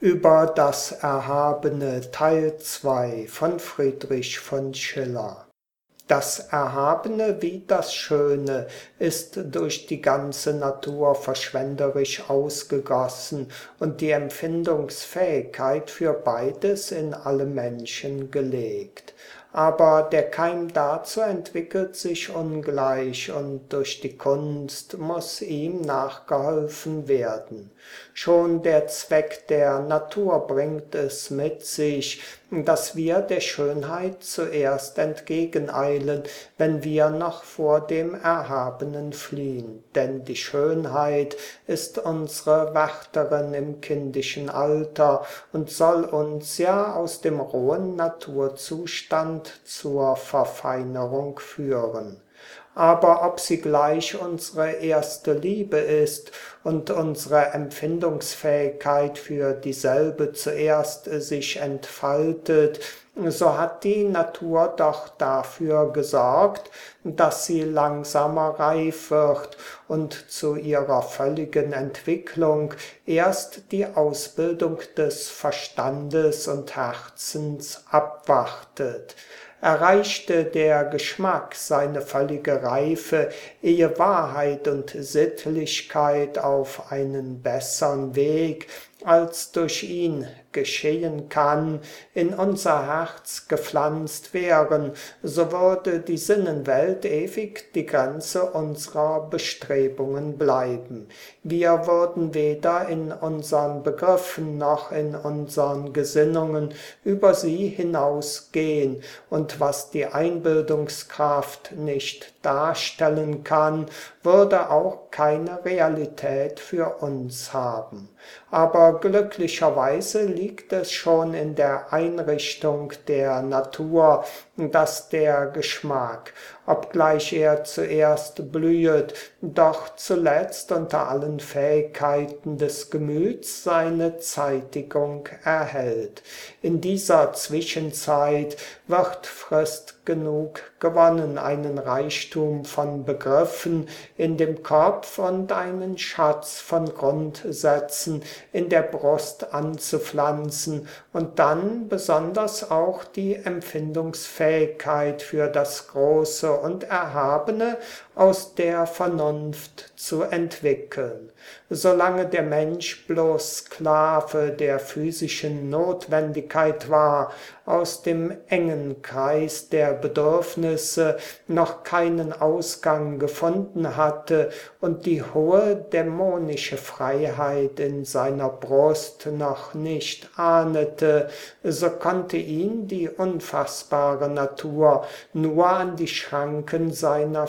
Über das Erhabene Teil 2 von Friedrich von Schiller. Das Erhabene wie das Schöne ist durch die ganze Natur verschwenderisch ausgegossen und die Empfindungsfähigkeit für beides in alle Menschen gelegt. Aber der Keim dazu entwickelt sich ungleich und durch die Kunst muss ihm nachgeholfen werden. Schon der Zweck der Natur bringt es mit sich, dass wir der Schönheit zuerst entgegeneilen, wenn wir noch vor dem Erhabenen fliehen. Denn die Schönheit ist unsere Wärterin im kindischen Alter und soll uns ja aus dem rohen Naturzustand zur Verfeinerung führen. Aber ob sie gleich unsere erste Liebe ist und unsere Empfindungsfähigkeit für dieselbe zuerst sich entfaltet, so hat die Natur doch dafür gesorgt, dass sie langsamer reif wird und zu ihrer völligen Entwicklung erst die Ausbildung des Verstandes und Herzens abwartet. Erreichte der Geschmack seine völlige Reife, ehe Wahrheit und Sittlichkeit auf einen bessern Weg, als durch ihn geschehen kann, in unser Herz gepflanzt wären, so würde die Sinnenwelt ewig die Grenze unserer Bestrebungen bleiben. Wir würden weder in unseren Begriffen noch in unseren Gesinnungen über sie hinausgehen, und was die Einbildungskraft nicht darstellen kann, würde auch keine Realität für uns haben. Aber glücklicherweise liegt es schon in der Einrichtung der Natur, dass der Geschmack, obgleich er zuerst blühet, doch zuletzt unter allen Fähigkeiten des Gemüts seine Zeitigung erhält. In dieser Zwischenzeit wird Frist genug gewonnen, einen Reichtum von Begriffen in dem Kopf und einen Schatz von Grundsätzen in der Brust anzupflanzen und dann besonders auch die Empfindungsfähigkeit für das Große und Erhabene aus der Vernunft zu entwickeln. Solange der Mensch bloß Sklave der physischen Notwendigkeit war, aus dem engen Kreis der Bedürfnisse noch keinen Ausgang gefunden hatte und die hohe dämonische Freiheit in seiner Brust noch nicht ahnete, so konnte ihn die unfassbare Natur nur an die Schranken seiner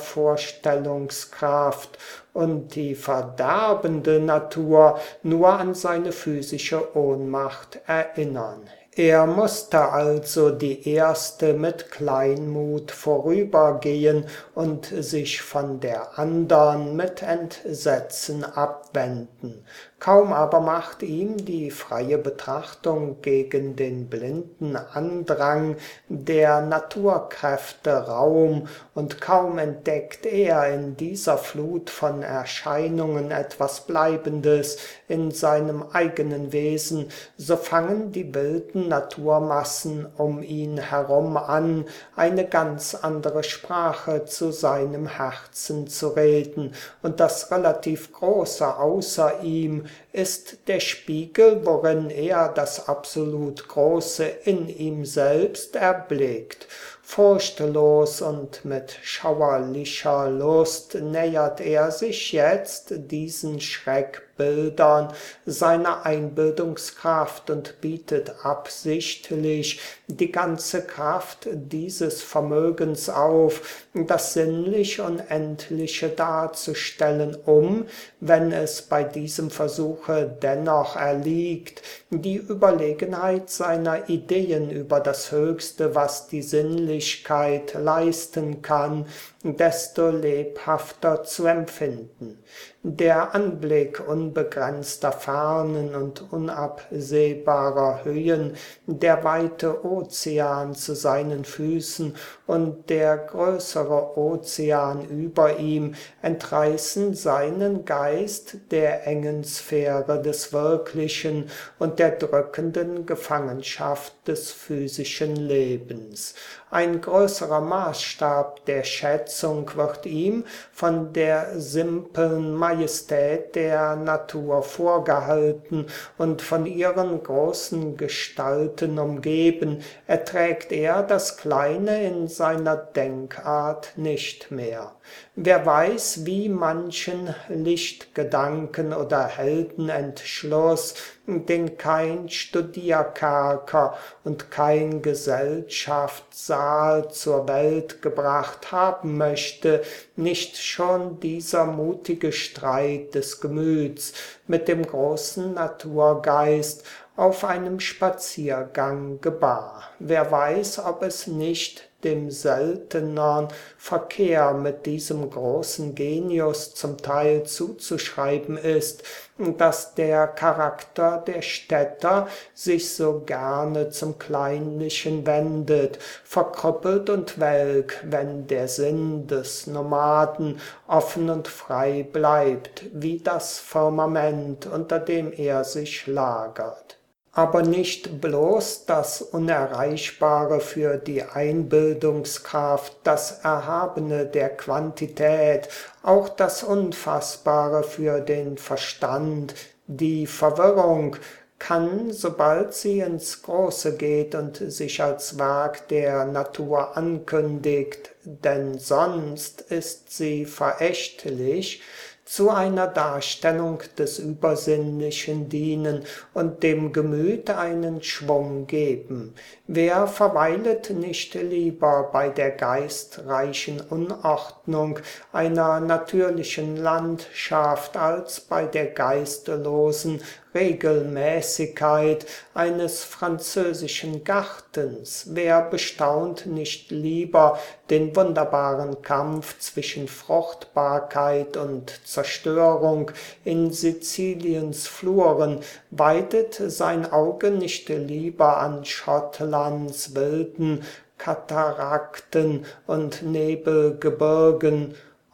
Vorstellungskraft und die verderbende Natur nur an seine physische Ohnmacht erinnern. Er musste also die erste mit Kleinmut vorübergehen und sich von der andern mit Entsetzen abwenden. Kaum aber macht ihm die freie Betrachtung gegen den blinden Andrang der Naturkräfte Raum, und kaum entdeckt er in dieser Flut von Erscheinungen etwas Bleibendes in seinem eigenen Wesen, so fangen die wilden Naturmassen um ihn herum an, eine ganz andere Sprache zu seinem Herzen zu reden, und das relativ Große außer ihm ist der Spiegel, worin er das absolut Große in ihm selbst erblickt. Furchtlos und mit schauerlicher Lust nähert er sich jetzt diesen Schreckbildern seiner Einbildungskraft und bietet absichtlich die ganze Kraft dieses Vermögens auf, das sinnlich Unendliche darzustellen, wenn es bei diesem Versuche dennoch erliegt, die Überlegenheit seiner Ideen über das Höchste, was die Sinnlichkeit leisten kann, desto lebhafter zu empfinden. der Anblick unbegrenzter Fernen und unabsehbarer Höhen, der weite Ozean zu seinen Füßen und der größere Ozean über ihm entreißen seinen Geist der engen Sphäre des Wirklichen und der drückenden Gefangenschaft des physischen Lebens. Ein größerer Maßstab der Schätzung wird ihm von der simpeln Majestät der Natur vorgehalten und von ihren großen Gestalten umgeben, erträgt er das Kleine in seiner Denkart nicht mehr. Wer weiß, wie manchen Lichtgedanken oder Heldenentschluss, den kein Studierkerker und kein Gesellschaftssaal zur Welt gebracht haben möchte, nicht schon dieser mutige Streit des Gemüts mit dem großen Naturgeist auf einem Spaziergang gebar. Wer weiß, ob es nicht dem seltenern Verkehr mit diesem großen Genius zum Teil zuzuschreiben ist, dass der Charakter der Städter sich so gerne zum Kleinlichen wendet, verkrüppelt und welk, wenn der Sinn des Nomaden offen und frei bleibt, wie das Firmament, unter dem er sich lagert. Aber nicht bloß das Unerreichbare für die Einbildungskraft, das Erhabene der Quantität, auch das Unfassbare für den Verstand, die Verwirrung, kann, sobald sie ins Große geht und sich als Werk der Natur ankündigt, denn sonst ist sie verächtlich, zu einer Darstellung des Übersinnlichen dienen und dem Gemüt einen Schwung geben. Wer verweilet nicht lieber bei der geistreichen Unordnung einer natürlichen Landschaft als bei der geistlosen Regelmäßigkeit eines französischen Gartens? Wer bestaunt nicht lieber den wunderbaren Kampf zwischen Fruchtbarkeit und Zerstörung in Siziliens Fluren? Weidet sein Auge nicht lieber an Schottlands wilden Katarakten und Nebelgebirgen,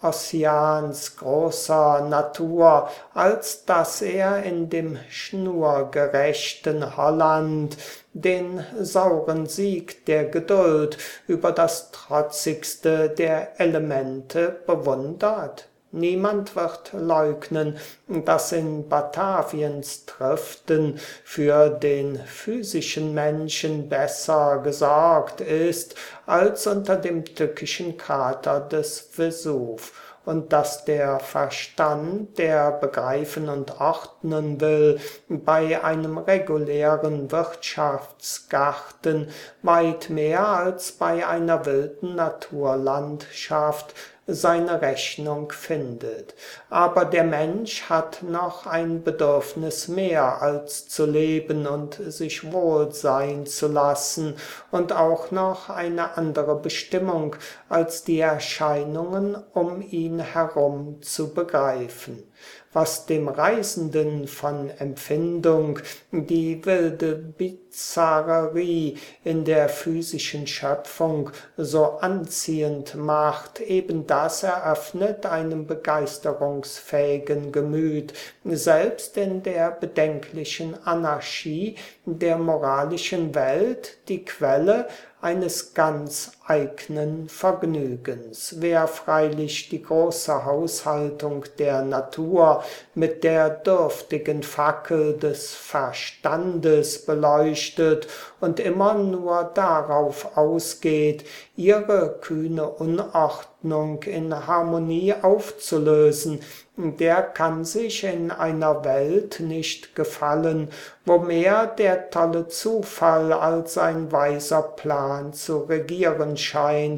Ossians großer Natur, als dass er in dem schnurgerechten Holland den sauren Sieg der Geduld über das trotzigste der Elemente bewundert? Niemand wird leugnen, dass in Bataviens Triften für den physischen Menschen besser gesorgt ist als unter dem tückischen Krater des Vesuv, und dass der Verstand, der begreifen und ordnen will, bei einem regulären Wirtschaftsgarten weit mehr als bei einer wilden Naturlandschaft seine Rechnung findet. Aber der Mensch hat noch ein Bedürfnis mehr als zu leben und sich wohl sein zu lassen und auch noch eine andere Bestimmung als die Erscheinungen um ihn herum zu begreifen. Was dem Reisenden von Empfindung die wilde Bizarrerie in der physischen Schöpfung so anziehend macht, eben das eröffnet einem begeisterungsfähigen Gemüt, selbst in der bedenklichen Anarchie der moralischen Welt, die Quelle eines ganz eignen Vergnügens. Wer freilich die große Haushaltung der Natur mit der dürftigen Fackel des Verstandes beleuchtet und immer nur darauf ausgeht, ihre kühne Unordnung in Harmonie aufzulösen, der kann sich in einer Welt nicht gefallen, wo mehr der tolle Zufall als ein weiser Plan zu regieren scheint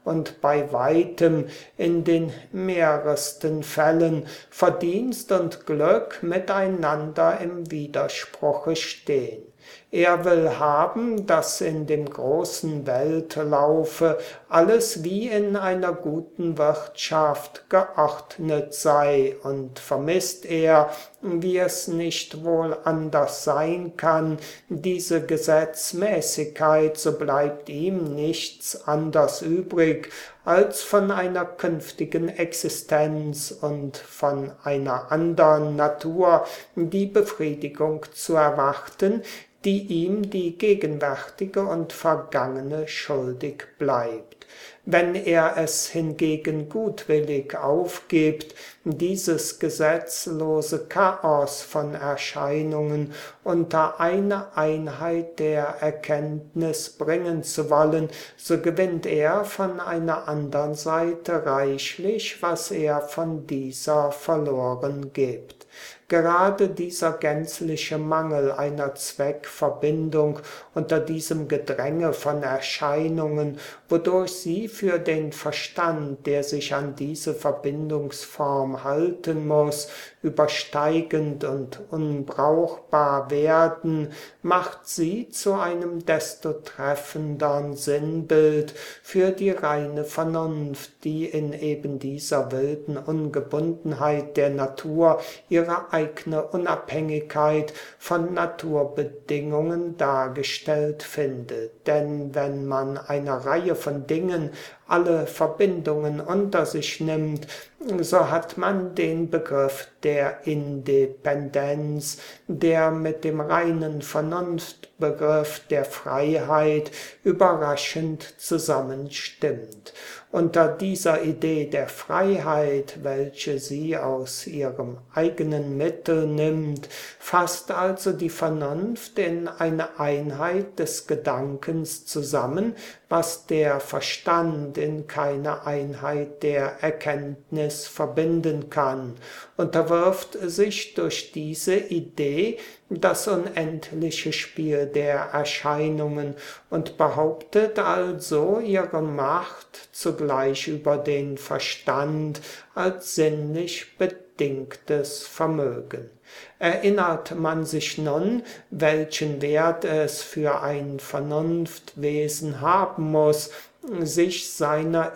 und bei weitem in den mehresten Fällen Verdienst und Glück miteinander im Widerspruche stehen. Er will haben, dass in dem großen Weltlaufe alles wie in einer guten Wirtschaft geordnet sei, und vermisst er, wie es nicht wohl anders sein kann, diese Gesetzmäßigkeit, so bleibt ihm nichts anders übrig, als von einer künftigen Existenz und von einer andern Natur die Befriedigung zu erwarten, die ihm die gegenwärtige und vergangene schuldig bleibt. Wenn er es hingegen gutwillig aufgibt, dieses gesetzlose Chaos von Erscheinungen unter eine Einheit der Erkenntnis bringen zu wollen, so gewinnt er von einer anderen Seite reichlich, was er von dieser verloren gibt. Gerade dieser gänzliche Mangel einer Zweckverbindung unter diesem Gedränge von Erscheinungen, wodurch sie für den Verstand, der sich an diese Verbindungsform halten muss, übersteigend und unbrauchbar werden, macht sie zu einem desto treffendern Sinnbild für die reine Vernunft, die in eben dieser wilden Ungebundenheit der Natur ihre eigene Unabhängigkeit von Naturbedingungen dargestellt findet. Denn wenn man einer Reihe von Dingen alle Verbindungen unter sich nimmt, so hat man den Begriff der Independenz, der mit dem reinen Vernunftbegriff der Freiheit überraschend zusammenstimmt. Unter dieser Idee der Freiheit, welche sie aus ihrem eigenen Mittel nimmt, fasst also die Vernunft in eine Einheit des Gedankens zusammen, was der Verstand in keine Einheit der Erkenntnis verbinden kann, unterwirft sich durch diese Idee das unendliche Spiel der Erscheinungen und behauptet also ihre Macht zugleich über den Verstand als sinnlich bedingtes Vermögen. Erinnert man sich nun, welchen Wert es für ein Vernunftwesen haben muss, sich seiner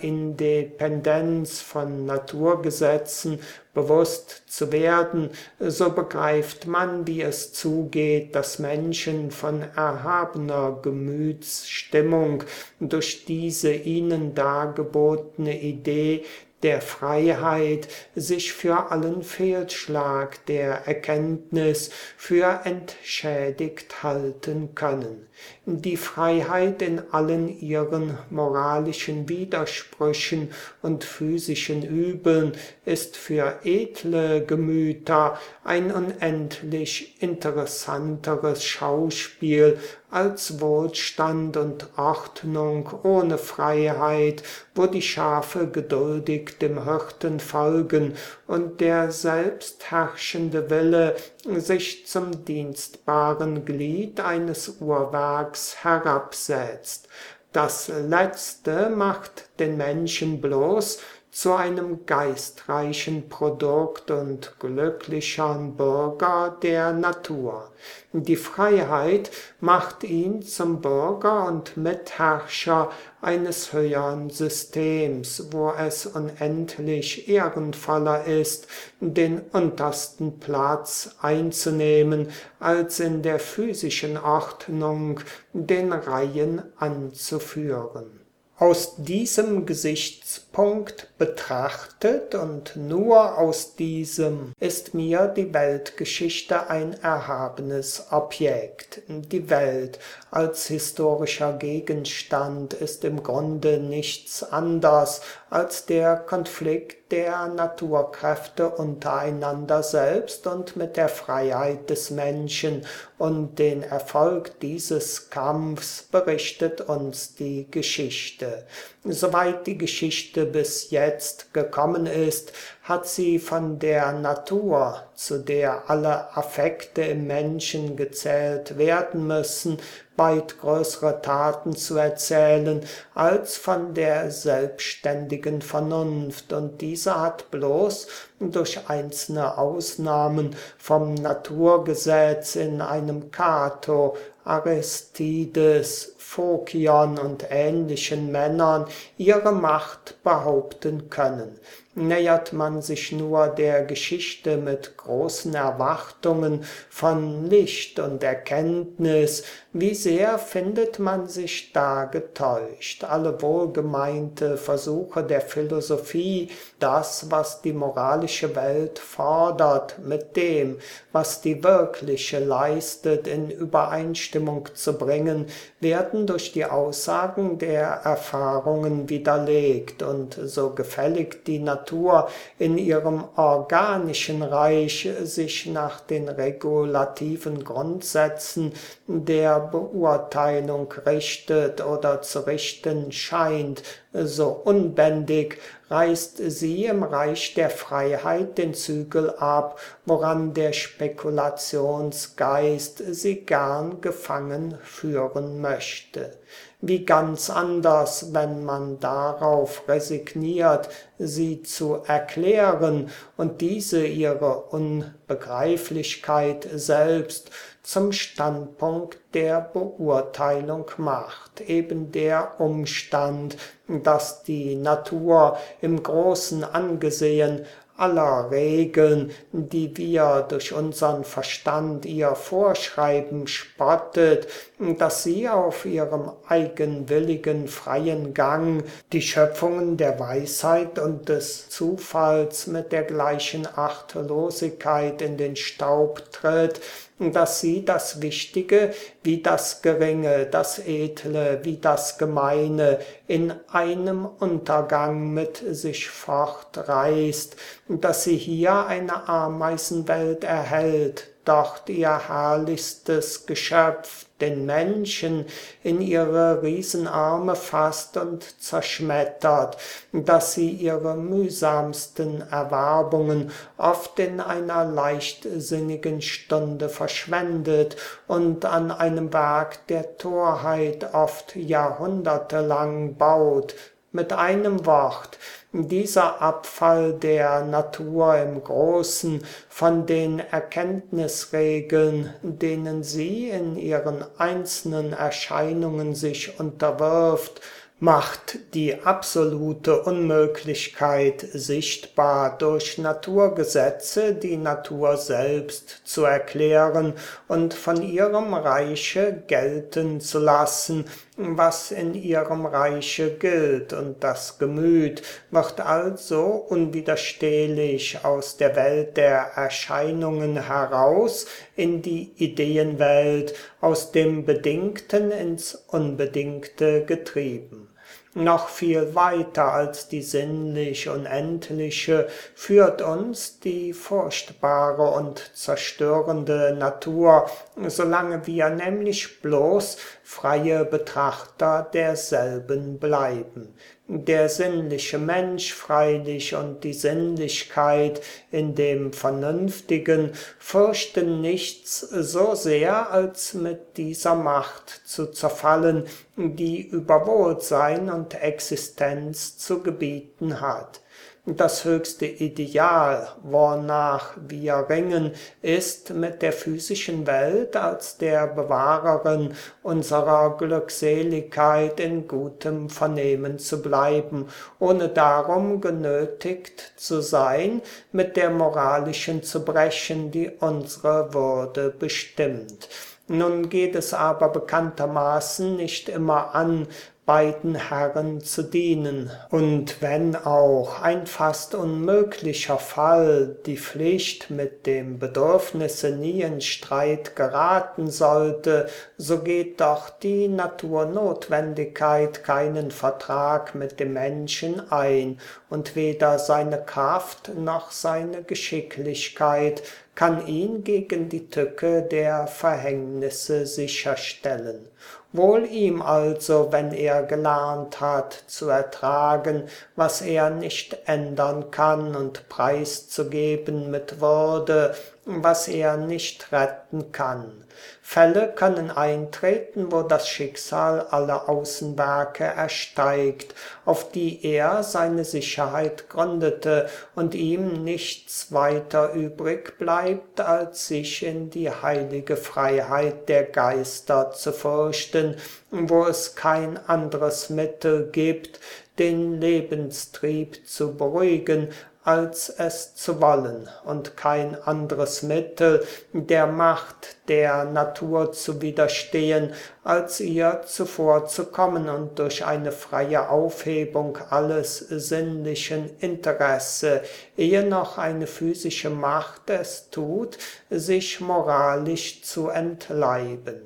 Independenz von Naturgesetzen bewusst zu werden, so begreift man, wie es zugeht, dass Menschen von erhabener Gemütsstimmung durch diese ihnen dargebotene Idee der Freiheit sich für allen Fehlschlag der Erkenntnis für entschädigt halten können. Die Freiheit in allen ihren moralischen Widersprüchen und physischen Übeln ist für edle Gemüter ein unendlich interessanteres Schauspiel als Wohlstand und Ordnung ohne Freiheit, wo die Schafe geduldig dem Hirten folgen und der selbstherrschende Wille sich zum dienstbaren Glied eines Uhrwerks herabsetzt. Das Letzte macht den Menschen bloß zu einem geistreichen Produkt und glücklichern Bürger der Natur. Die Freiheit macht ihn zum Bürger und Mitherrscher eines höheren Systems, wo es unendlich ehrenvoller ist, den untersten Platz einzunehmen, als in der physischen Ordnung den Reihen anzuführen. Aus diesem Gesichtspunkt betrachtet und nur aus diesem ist mir die Weltgeschichte ein erhabenes Objekt. Die Welt als historischer Gegenstand ist im Grunde nichts anderes als der Konflikt der Naturkräfte untereinander selbst und mit der Freiheit des Menschen, und den Erfolg dieses Kampfs berichtet uns die Geschichte. Soweit die Geschichte bis jetzt gekommen ist, hat sie von der Natur, zu der alle Affekte im Menschen gezählt werden müssen, weit größere Taten zu erzählen als von der selbstständigen Vernunft, und diese hat bloß durch einzelne Ausnahmen vom Naturgesetz in einem Cato, Aristides, Phokion und ähnlichen Männern ihre Macht behaupten können. Nähert man sich nur der Geschichte mit großen Erwartungen von Licht und Erkenntnis, wie sehr findet man sich da getäuscht. Alle wohlgemeinte Versuche der Philosophie, das, was die moralische Welt fordert, mit dem, was die wirkliche leistet, in Übereinstimmung zu bringen, werden durch die Aussagen der Erfahrungen widerlegt, und so gefällig die Natur in ihrem organischen Reich sich nach den regulativen Grundsätzen der Beurteilung richtet oder zu richten scheint, so unbändig reißt sie im Reich der Freiheit den Zügel ab, woran der Spekulationsgeist sie gern gefangen führen möchte. Wie ganz anders, wenn man darauf resigniert, sie zu erklären und diese ihre Unbegreiflichkeit selbst zum Standpunkt der Beurteilung macht. Eben der Umstand, dass die Natur im Großen angesehen aller Regeln, die wir durch unseren Verstand ihr vorschreiben, spottet, dass sie auf ihrem eigenwilligen freien Gang die Schöpfungen der Weisheit und des Zufalls mit der gleichen Achtlosigkeit in den Staub tritt, dass sie das Wichtige wie das Geringe, das Edle wie das Gemeine in einem Untergang mit sich fortreißt, dass sie hier eine Ameisenwelt erhält, dort ihr herrlichstes Geschöpf, den Menschen, in ihre Riesenarme fasst und zerschmettert, dass sie ihre mühsamsten Erwerbungen oft in einer leichtsinnigen Stunde verschwendet und an einem Werk der Torheit oft jahrhundertelang baut. Mit einem Wort, dieser Abfall der Natur im Großen von den Erkenntnisregeln, denen sie in ihren einzelnen Erscheinungen sich unterwirft, macht die absolute Unmöglichkeit sichtbar, durch Naturgesetze die Natur selbst zu erklären und von ihrem Reiche gelten zu lassen, was in ihrem Reiche gilt, und das Gemüt wird also unwiderstehlich aus der Welt der Erscheinungen heraus in die Ideenwelt, aus dem Bedingten ins Unbedingte getrieben. Noch viel weiter als die sinnlich Unendliche führt uns die furchtbare und zerstörende Natur, solange wir nämlich bloß freie Betrachter derselben bleiben. Der sinnliche Mensch freilich und die Sinnlichkeit in dem Vernünftigen fürchten nichts so sehr, als mit dieser Macht zu zerfallen, die über Wohlsein und Existenz zu gebieten hat. Das höchste Ideal, wornach wir ringen, ist, mit der physischen Welt als der Bewahrerin unserer Glückseligkeit in gutem Vernehmen zu bleiben, ohne darum genötigt zu sein, mit der moralischen zu brechen, die unsere Würde bestimmt. Nun geht es aber bekanntermaßen nicht immer an, beiden Herren zu dienen. Und wenn auch ein fast unmöglicher Fall, die Pflicht mit dem Bedürfnisse nie in Streit geraten sollte, so geht doch die Naturnotwendigkeit keinen Vertrag mit dem Menschen ein, und weder seine Kraft noch seine Geschicklichkeit kann ihn gegen die Tücke der Verhängnisse sicherstellen. Wohl ihm also, wenn er gelernt hat zu ertragen, was er nicht ändern kann, und preiszugeben mit Würde, was er nicht retten kann. Fälle können eintreten, wo das Schicksal alle Außenwerke ersteigt, auf die er seine Sicherheit gründete, und ihm nichts weiter übrig bleibt, als sich in die heilige Freiheit der Geister zu fürchten, wo es kein anderes Mittel gibt, den Lebenstrieb zu beruhigen, als es zu wollen, und kein anderes Mittel, der Macht der Natur zu widerstehen, als ihr zuvorzukommen und durch eine freie Aufhebung alles sinnlichen Interesse, ehe noch eine physische Macht es tut, sich moralisch zu entleiben.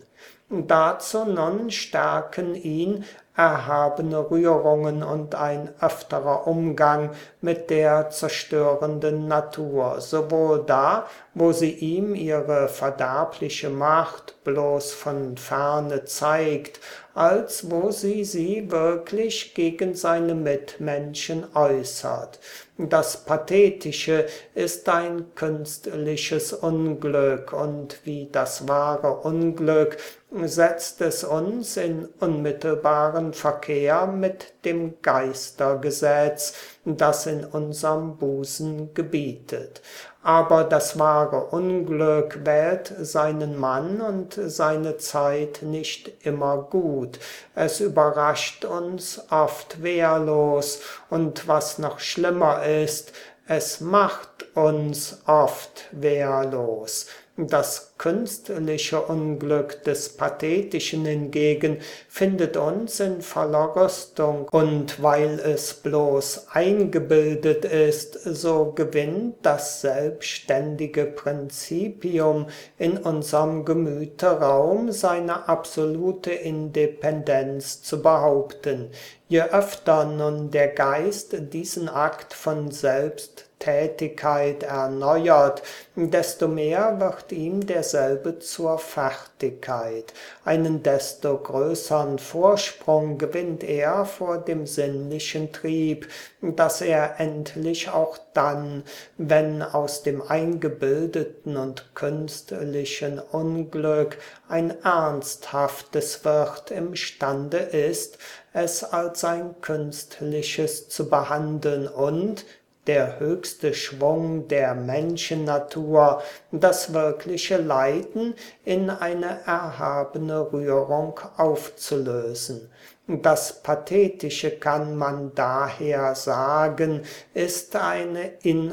Dazu nun stärken ihn erhabene Rührungen und ein öfterer Umgang mit der zerstörenden Natur, sowohl da, wo sie ihm ihre verderbliche Macht bloß von ferne zeigt, als wo sie wirklich gegen seine Mitmenschen äußert. Das Pathetische ist ein künstliches Unglück, und wie das wahre Unglück setzt es uns in unmittelbaren Verkehr mit dem Geistergesetz, das in unserem Busen gebietet. Aber das wahre Unglück wählt seinen Mann und seine Zeit nicht immer gut. Es überrascht uns oft wehrlos, und was noch schlimmer ist, es macht uns oft wehrlos. Das künstliche Unglück des Pathetischen hingegen findet uns in voller Rüstung, und weil es bloß eingebildet ist, so gewinnt das selbstständige Prinzipium in unserem Gemüte Raum, seine absolute Independenz zu behaupten. Je öfter nun der Geist diesen Akt von Selbsttätigkeit erneuert, desto mehr wird ihm derselbe zur Fertigkeit. Einen desto größeren Vorsprung gewinnt er vor dem sinnlichen Trieb, dass er endlich auch dann, wenn aus dem eingebildeten und künstlichen Unglück ein ernsthaftes wird, imstande ist, es als ein künstliches zu behandeln und der höchste Schwung der Menschennatur, das wirkliche Leiden in eine erhabene Rührung aufzulösen. Das Pathetische, kann man daher sagen, ist eine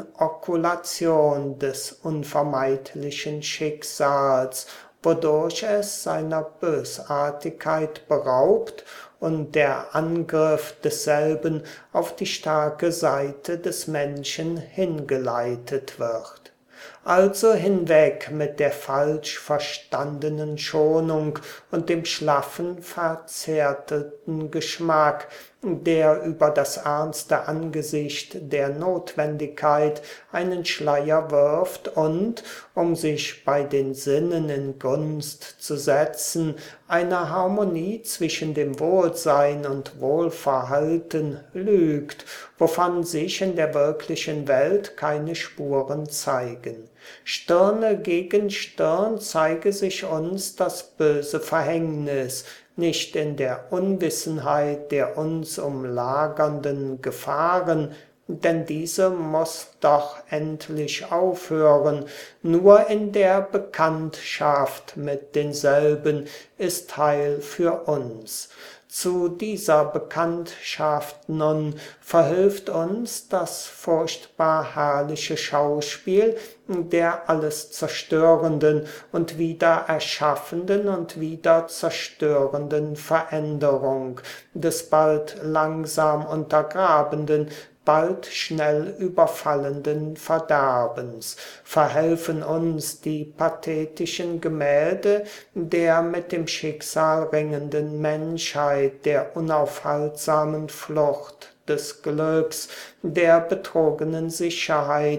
Inokulation des unvermeidlichen Schicksals, wodurch es seiner Bösartigkeit beraubt und der Angriff desselben auf die starke Seite des Menschen hingeleitet wird. Also hinweg mit der falsch verstandenen Schonung und dem schlaffen, verzärtelten Geschmack, der über das ernste Angesicht der Notwendigkeit einen Schleier wirft und, um sich bei den Sinnen in Gunst zu setzen, eine Harmonie zwischen dem Wohlsein und Wohlverhalten lügt, wovon sich in der wirklichen Welt keine Spuren zeigen. Stirne gegen Stirn zeige sich uns das böse Verhängnis, nicht in der Unwissenheit der uns umlagernden Gefahren, denn diese muss doch endlich aufhören, nur in der Bekanntschaft mit denselben ist Heil für uns. Zu dieser Bekanntschaft nun verhilft uns das furchtbar herrliche Schauspiel der alles zerstörenden und wieder erschaffenden und wieder zerstörenden Veränderung, des bald langsam untergrabenden, bald schnell überfallenden Verderbens, verhelfen uns die pathetischen Gemälde der mit dem Schicksal ringenden Menschheit, der unaufhaltsamen Flucht des Glücks, der betrogenen Sicherheit,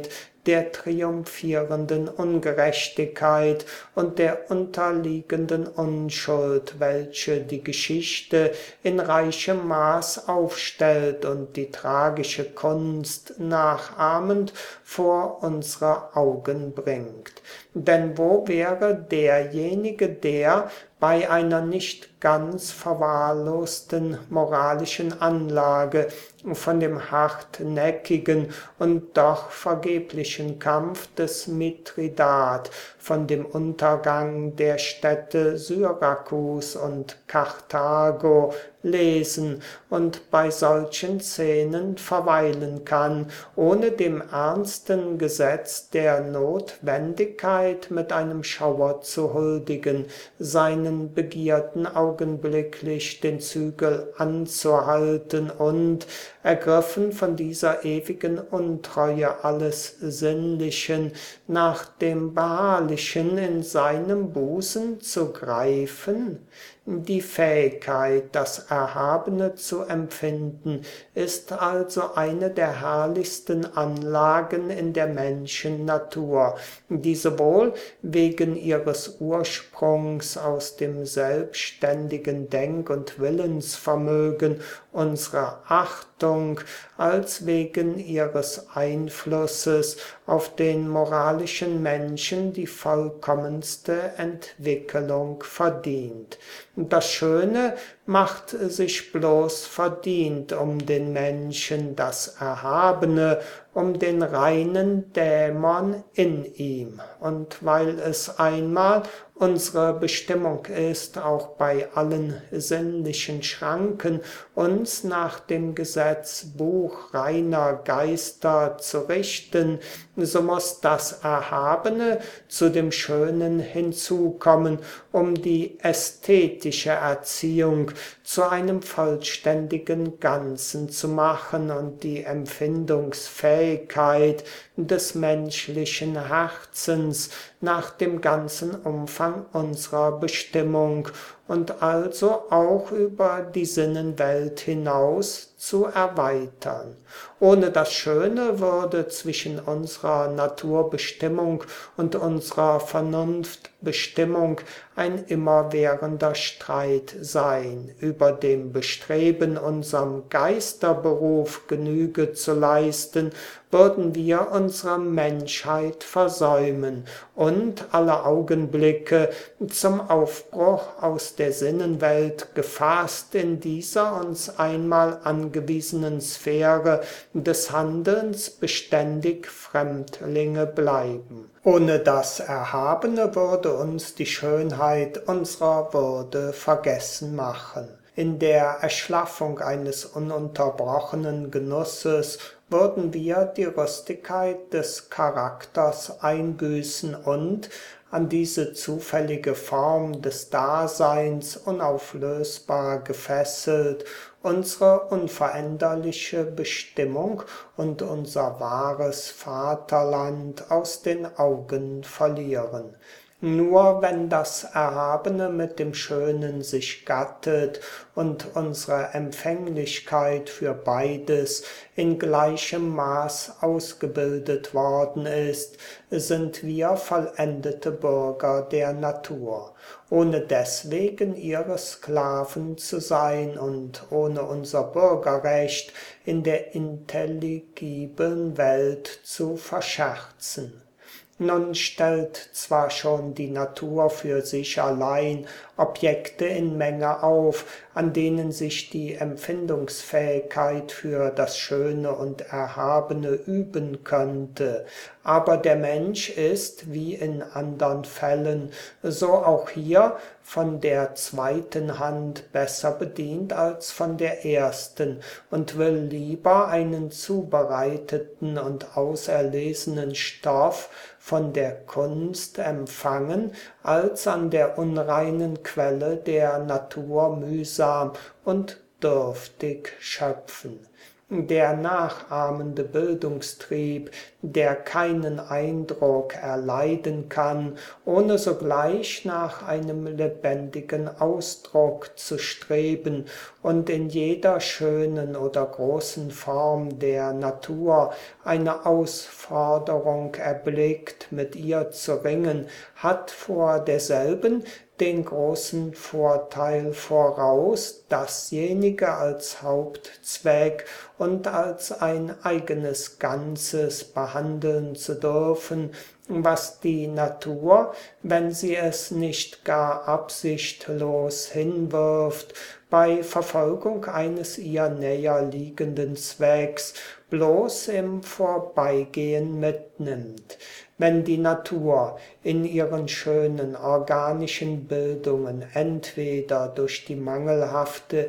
der triumphierenden Ungerechtigkeit und der unterliegenden Unschuld, welche die Geschichte in reichem Maß aufstellt und die tragische Kunst nachahmend vor unsere Augen bringt. Denn wo wäre derjenige, der bei einer nicht ganz verwahrlosten moralischen Anlage von dem hartnäckigen und doch vergeblichen Kampf des Mithridat, von dem Untergang der Städte Syrakus und Karthago lesen und bei solchen Szenen verweilen kann, ohne dem ernsten Gesetz der Notwendigkeit mit einem Schauer zu huldigen, seinen Begierden augenblicklich den Zügel anzuhalten und, ergriffen von dieser ewigen Untreue alles Sinnlichen, nach dem Beharrlichen in seinem Busen zu greifen? Die Fähigkeit, das Erhabene zu empfinden, ist also eine der herrlichsten Anlagen in der Menschennatur, die sowohl wegen ihres Ursprungs aus dem selbstständigen Denk- und Willensvermögen unserer Achtung, als wegen ihres Einflusses auf den moralischen Menschen die vollkommenste Entwickelung verdient. Das Schöne macht sich bloß verdient um den Menschen, das Erhabene um den reinen Dämon in ihm. Und weil es einmal unsere Bestimmung ist, auch bei allen sinnlichen Schranken uns nach dem Gesetzbuch reiner Geister zu richten, so muss das Erhabene zu dem Schönen hinzukommen, um die ästhetische Erziehung zu einem vollständigen Ganzen zu machen und die Empfindungsfähigkeit des menschlichen Herzens nach dem ganzen Umfang unserer Bestimmung und also auch über die Sinnenwelt hinaus zu erweitern. Ohne das Schöne würde zwischen unserer Naturbestimmung und unserer Vernunftbestimmung ein immerwährender Streit sein. Über dem Bestreben, unserem Geisterberuf Genüge zu leisten, würden wir unsere Menschheit versäumen und alle Augenblicke zum Aufbruch aus der Sinnenwelt gefasst in dieser uns einmal angewiesenen Sphäre des Handelns beständig Fremdlinge bleiben. Ohne das Erhabene würde uns die Schönheit unserer Würde vergessen machen. In der Erschlaffung eines ununterbrochenen Genusses würden wir die Rüstigkeit des Charakters einbüßen und, an diese zufällige Form des Daseins unauflösbar gefesselt, unsere unveränderliche Bestimmung und unser wahres Vaterland aus den Augen verlieren. Nur wenn das Erhabene mit dem Schönen sich gattet und unsere Empfänglichkeit für beides in gleichem Maß ausgebildet worden ist, sind wir vollendete Bürger der Natur, ohne deswegen ihre Sklaven zu sein und ohne unser Bürgerrecht in der intelligiblen Welt zu verscherzen. Nun stellt zwar schon die Natur für sich allein Objekte in Menge auf, an denen sich die Empfindungsfähigkeit für das Schöne und Erhabene üben könnte, aber der Mensch ist, wie in andern Fällen, so auch hier von der zweiten Hand besser bedient als von der ersten und will lieber einen zubereiteten und auserlesenen Stoff von der Kunst empfangen, als an der unreinen Quelle der Natur mühsam und dürftig schöpfen. der nachahmende Bildungstrieb, der keinen Eindruck erleiden kann, ohne sogleich nach einem lebendigen Ausdruck zu streben und in jeder schönen oder großen Form der Natur eine Ausforderung erblickt, mit ihr zu ringen, hat vor derselben den großen Vorteil voraus, dasjenige als Hauptzweck und als ein eigenes Ganzes behandeln zu dürfen, was die Natur, wenn sie es nicht gar absichtlos hinwirft, bei Verfolgung eines ihr näher liegenden Zwecks bloß im Vorbeigehen mitnimmt. Wenn die Natur in ihren schönen organischen Bildungen entweder durch die mangelhafte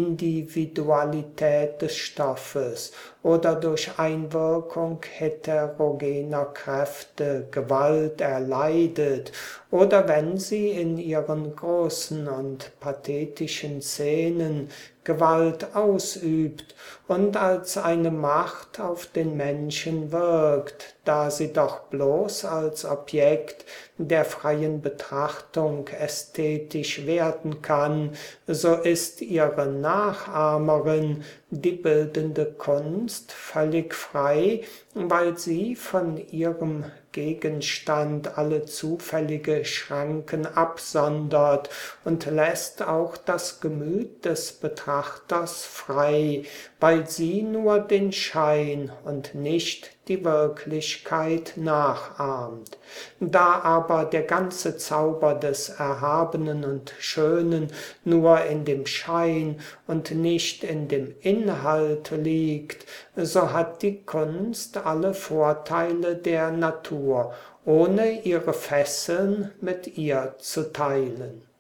Individualität des Stoffes oder durch Einwirkung heterogener Kräfte Gewalt erleidet, oder wenn sie in ihren großen und pathetischen Szenen Gewalt ausübt und als eine Macht auf den Menschen wirkt, da sie doch bloß als Objekt der freien Betrachtung ästhetisch werden kann, so ist ihre Nachahmerin, die bildende Kunst, völlig frei, weil sie von ihrem Gegenstand alle zufällige Schranken absondert und lässt auch das Gemüt des Betrachters frei, weil sie nur den Schein und nicht die Wirklichkeit nachahmt. Da aber der ganze Zauber des Erhabenen und Schönen nur in dem Schein und nicht in dem Inhalt liegt, so hat die Kunst alle Vorteile der Natur, ohne ihre Fesseln mit ihr zu teilen.